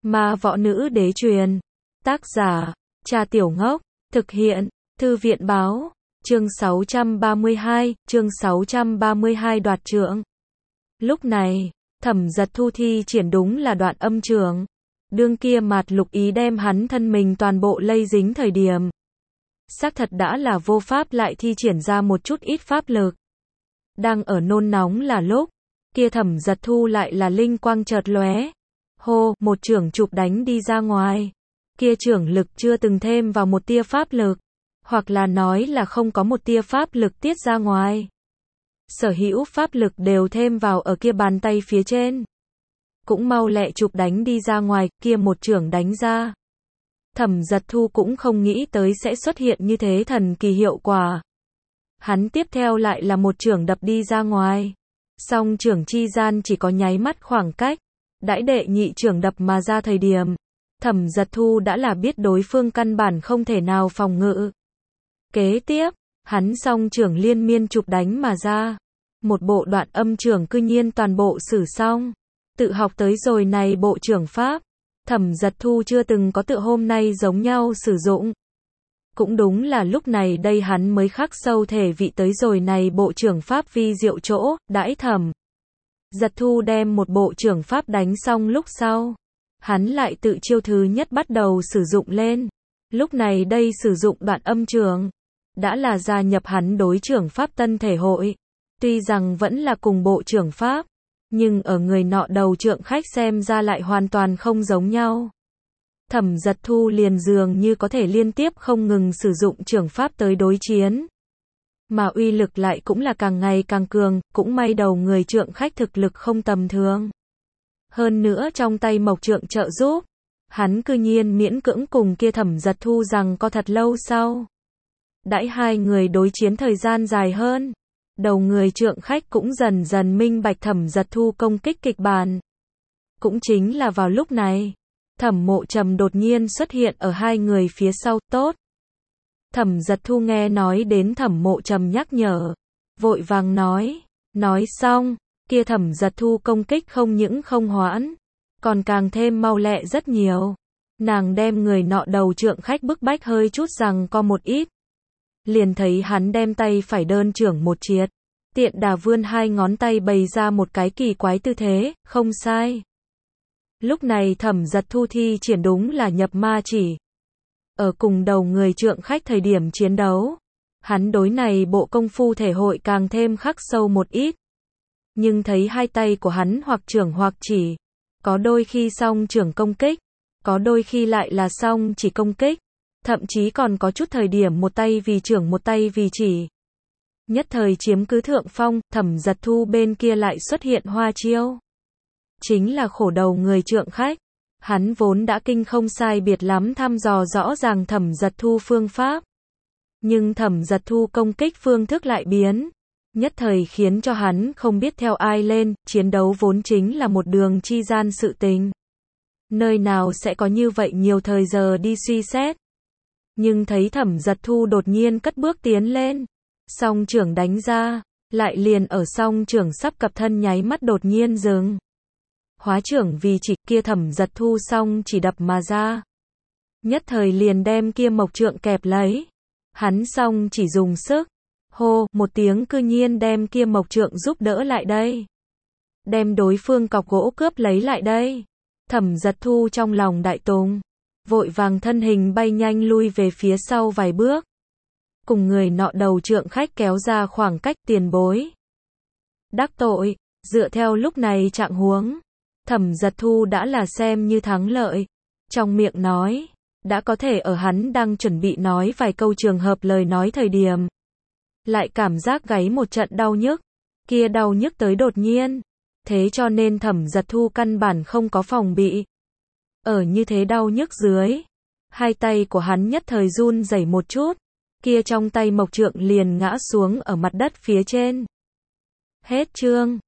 Ma võ nữ đế truyền. Tác giả, Cha Tiểu Ngốc. Thực hiện, Thư viện báo. Chương 632 đoạt trượng. Lúc này, Thẩm Giật Thu thi triển đúng là đoạn âm trường. Đương kia Mạt Lục Ý đem hắn thân mình toàn bộ lây dính thời điểm. Xác thật đã là vô pháp lại thi triển ra một chút ít pháp lực. Đang ở nôn nóng là lúc, kia Thẩm Giật Thu lại là linh quang chợt lóe. Hô, một chưởng chụp đánh đi ra ngoài. Kia chưởng lực chưa từng thêm vào một tia pháp lực, hoặc là nói là không có một tia pháp lực tiết ra ngoài. Sở hữu pháp lực đều thêm vào ở kia bàn tay phía trên. Cũng mau lẹ chụp đánh đi ra ngoài, kia một chưởng đánh ra. Thẩm Giật Thu cũng không nghĩ tới sẽ xuất hiện như thế thần kỳ hiệu quả. Hắn tiếp theo lại là một chưởng đập đi ra ngoài. Song chưởng chi gian chỉ có nháy mắt khoảng cách. Đãi đệ nhị chưởng đập mà ra thời điểm, Thẩm Giật Thu đã là biết đối phương căn bản không thể nào phòng ngự. Kế tiếp, hắn song chưởng liên miên chụp đánh mà ra. Một bộ đoạn âm chưởng cư nhiên toàn bộ sử xong. Tự học tới rồi này bộ chưởng pháp. Thẩm Giật Thu chưa từng có tự hôm nay giống nhau sử dụng. Cũng đúng là lúc này đây hắn mới khắc sâu thể vị tới rồi này bộ chưởng pháp vi diệu chỗ, đãi Thẩm Giật Thu đem một bộ chưởng pháp đánh xong lúc sau. Hắn lại tự chiêu thứ nhất bắt đầu sử dụng lên. Lúc này đây sử dụng đoạn âm chưởng. Đã là gia nhập hắn đối chưởng pháp tân thể hội. Tuy rằng vẫn là cùng bộ chưởng pháp. Nhưng ở người nọ đầu trượng khách xem ra lại hoàn toàn không giống nhau. Thẩm Giật Thu liền dường như có thể liên tiếp không ngừng sử dụng chưởng pháp tới đối chiến. Mà uy lực lại cũng là càng ngày càng cường, cũng may đầu người trượng khách thực lực không tầm thường. Hơn nữa trong tay mộc trượng trợ giúp, hắn cư nhiên miễn cưỡng cùng kia Thẩm Giật Thu rằng có thật lâu sau. Đãi hai người đối chiến thời gian dài hơn. Đầu người trượng khách cũng dần dần minh bạch Thẩm Giật Thu công kích kịch bản. Cũng chính là vào lúc này, Thẩm Mộ Trầm đột nhiên xuất hiện ở hai người phía sau, tốt. Thẩm Giật Thu nghe nói đến Thẩm Mộ Trầm nhắc nhở, vội vàng nói xong, kia Thẩm Giật Thu công kích không những không hoãn, còn càng thêm mau lẹ rất nhiều. Nàng đem người nọ đầu trượng khách bức bách hơi chút rằng co một ít. Liền thấy hắn đem tay phải đơn chưởng một triệt, tiện đà vươn hai ngón tay bày ra một cái kỳ quái tư thế, không sai. Lúc này Thẩm Giật Thu thi triển đúng là nhập ma chỉ. Ở cùng đầu người trượng khách thời điểm chiến đấu, hắn đối này bộ công phu thể hội càng thêm khắc sâu một ít. Nhưng thấy hai tay của hắn hoặc chưởng hoặc chỉ, có đôi khi song chưởng công kích, có đôi khi lại là song chỉ công kích. Thậm chí còn có chút thời điểm một tay vì chưởng một tay vì chỉ. Nhất thời chiếm cứ thượng phong, Thẩm Giật Thu bên kia lại xuất hiện hoa chiêu. Chính là khổ đầu người trượng khách. Hắn vốn đã kinh không sai biệt lắm thăm dò rõ ràng Thẩm Giật Thu phương pháp. Nhưng Thẩm Giật Thu công kích phương thức lại biến. Nhất thời khiến cho hắn không biết theo ai lên, chiến đấu vốn chính là một đường chi gian sự tình. Nơi nào sẽ có như vậy nhiều thời giờ đi suy xét. Nhưng thấy Thẩm Giật Thu đột nhiên cất bước tiến lên, song chưởng đánh ra, lại liền ở song chưởng sắp cập thân nháy mắt đột nhiên dừng. Hóa chưởng vì chỉ kia Thẩm Giật Thu song chỉ đập mà ra. Nhất thời liền đem kia mộc trượng kẹp lấy. Hắn song chỉ dùng sức. Hô, một tiếng cư nhiên đem kia mộc trượng giúp đỡ lại đây. Đem đối phương cọc gỗ cướp lấy lại đây. Thẩm Giật Thu trong lòng đại tùng. Vội vàng thân hình bay nhanh lui về phía sau vài bước. Cùng người nọ đầu trượng khách kéo ra khoảng cách tiền bối. Đắc tội, dựa theo lúc này trạng huống. Thẩm Giật Thu đã là xem như thắng lợi. Trong miệng nói, đã có thể ở hắn đang chuẩn bị nói vài câu trường hợp lời nói thời điểm. Lại cảm giác gáy một trận đau nhức. Kia đau nhức tới đột nhiên. Thế cho nên Thẩm Giật Thu căn bản không có phòng bị. Ở như thế đau nhức dưới, hai tay của hắn nhất thời run rẩy một chút, kia trong tay mộc trượng liền ngã xuống ở mặt đất phía trên. Hết chương.